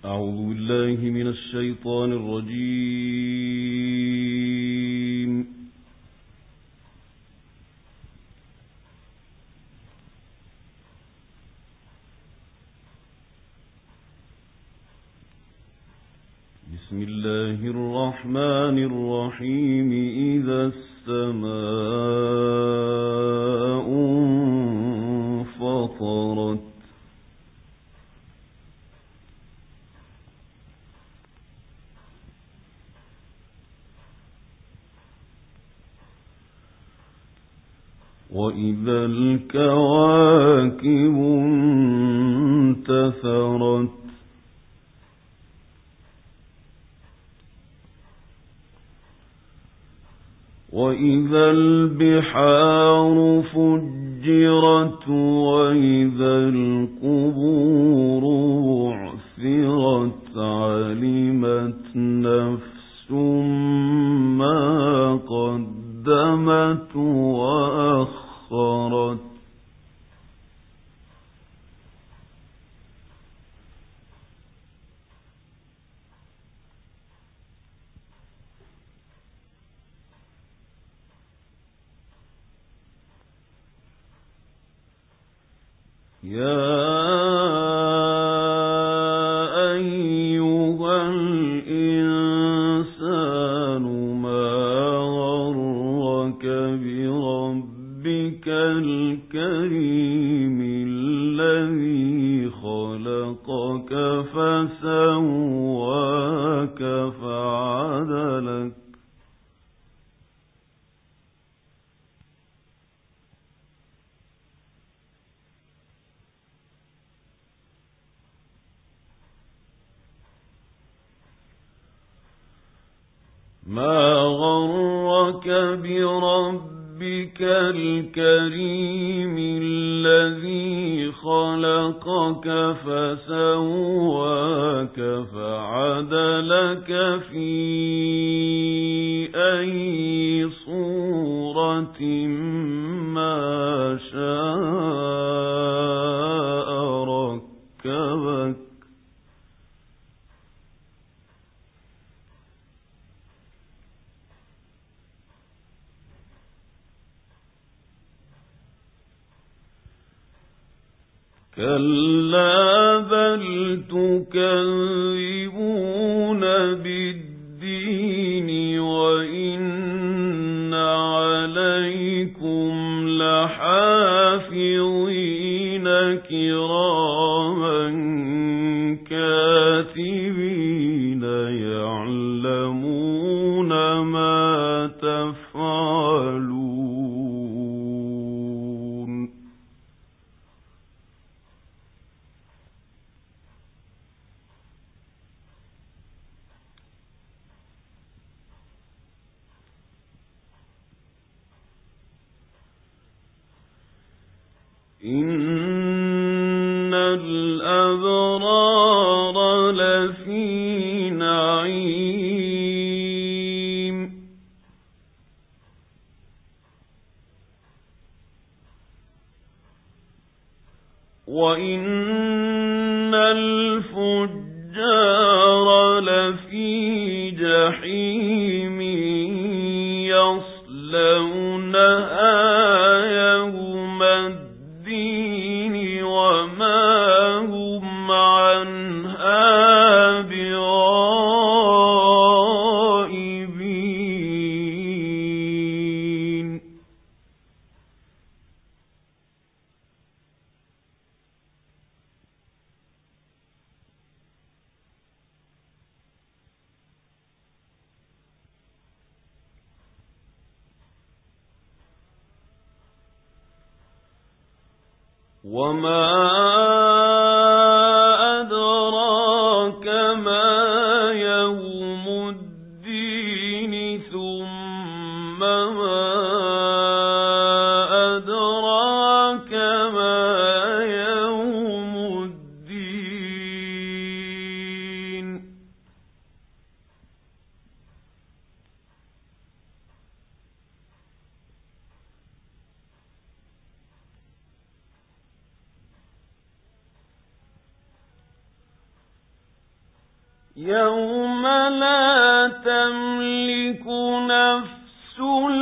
أعوذ بالله من الشيطان الرجيم. بسم الله الرحمن الرحيم. إذا السماء انفطرت وإذا الكواكب انتثرت وإذا البحار فجرت وإذا القبور بعثرت علمت نفس ما قدمت وأخرت يا أيها الإنسان ما غرك بربك الكريم الذي خلقك فسواك فعدلك ما غرك بربك الكريم الذي خلقك فسواك فعدلك في أي صورة ما شاء ركبك كلا بل تكذبون بالدين وإن عليكم لحافظين كراما كاتبين يعلمون ما تفعلون. إن الأبرار لفي نعيم وإن الفجار لفي جحيم يصلونها يوم الدين وما هم عنها بغائبين. وما أدراك ما يوم الدين ثم ما أدراك ما يوم الدين. يوم لا تملك نفس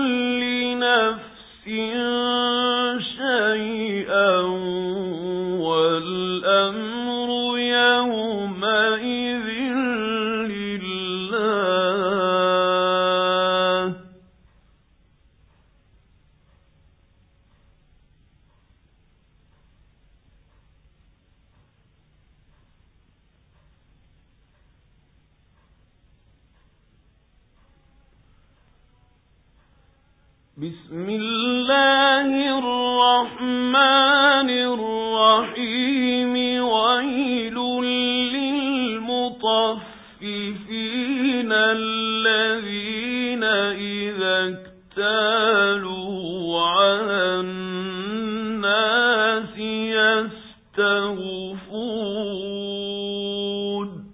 لنفس شيئا والأمر يومئذ لله. بسم الله الرحمن الرحيم. ويل للمطففين الذين إذا اكتالوا على الناس يستوفون.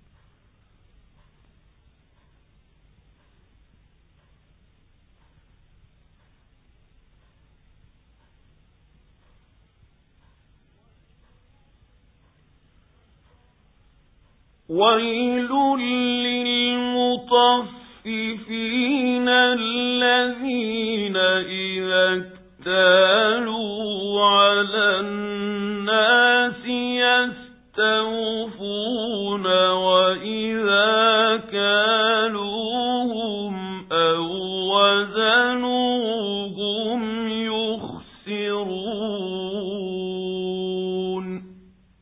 ويل للمطففين الذين إذا اكتالوا على الناس يستوفون وإذا كالوهم أو وزنوهم يخسرون.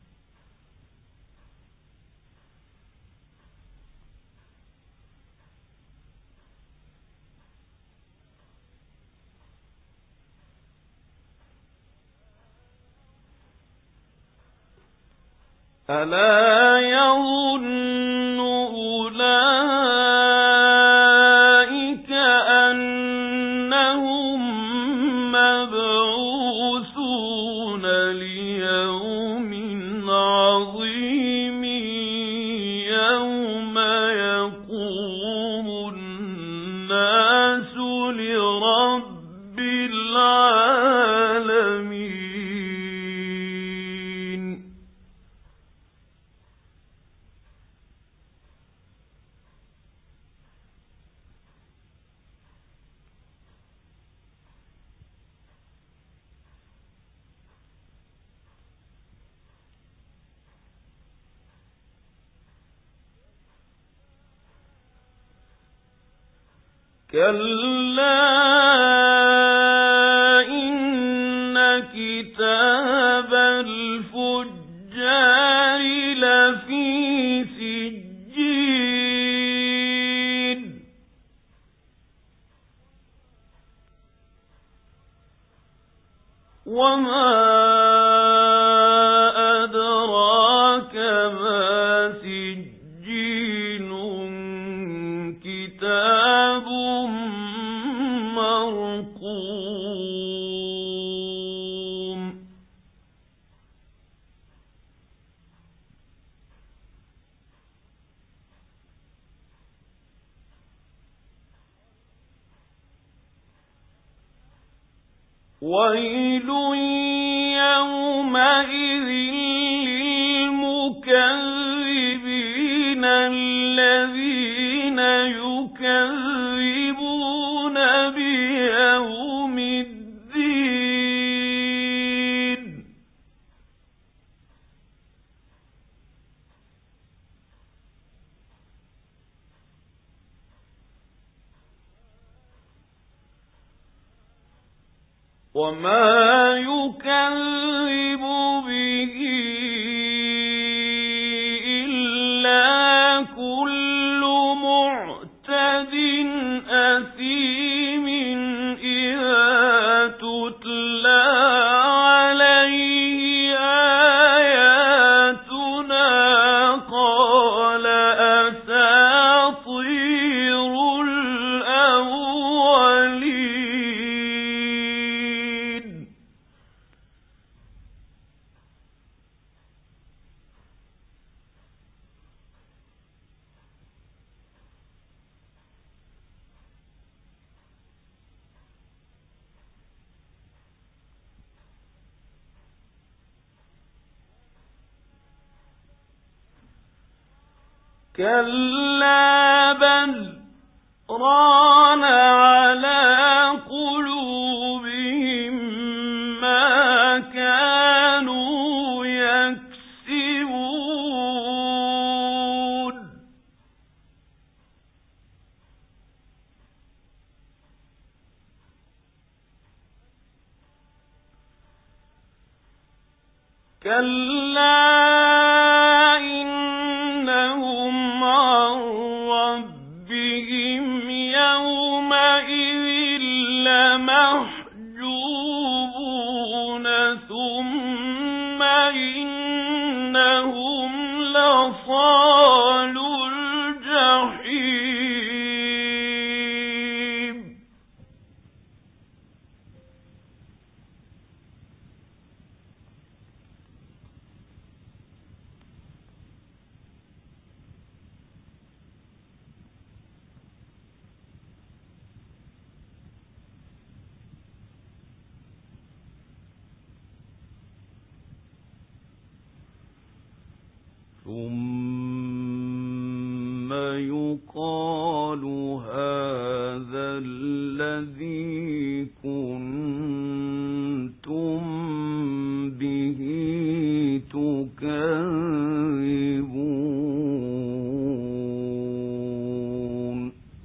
ألا يظن أولئك أنهم مبعوثون ليوم عظيم يوم يقوم الناس لرب العالمين. كلا إن كتاب الفجار لفي سجين. وما أدراك ما سجين. كتاب مرقوم. ويل يومئذ للمكذبين الذين يكذبون بيوم الدين. وما يكذب به إلا كل معتد أثيم إذا تتلى عليه آياتنا قال أساطير الأولين. كلا بل ران على قلوبهم ما كانوا يكسبون كلا إنهم عن ربهم يومئذ لمحجوبون ثم إنهم لصالو الجحيم ثم يقال هذا الذي كنتم به تكذبون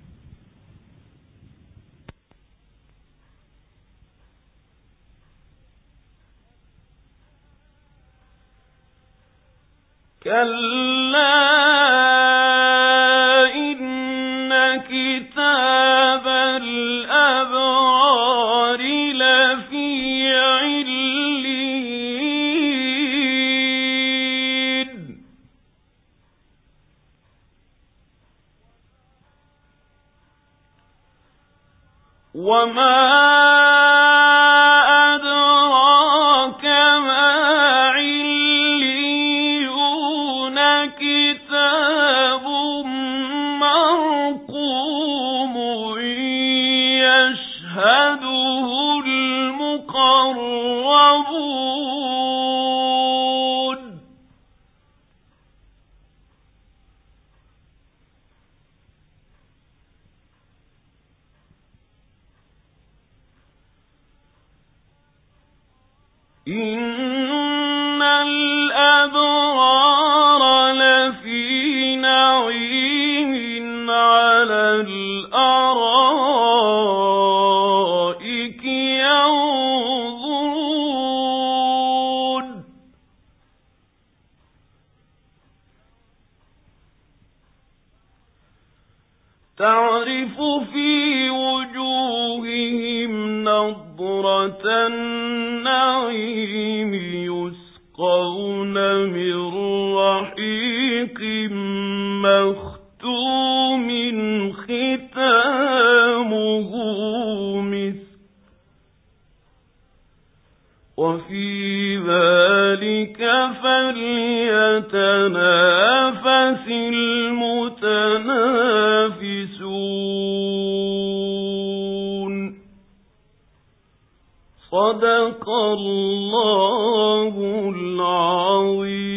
كلا إن كتاب الأبرار لفي عليين وما أدراك ما عليون كتاب مرقوم يشهده المقربون إن الأبرار لفي نعيم على الأرائك ينظرون تعرف في وجوههم نضرة النعيم يسقون من رحيق مختوم ختامه مسك وفي ذلك فليتنافس المتنافسون صدق الله العظيم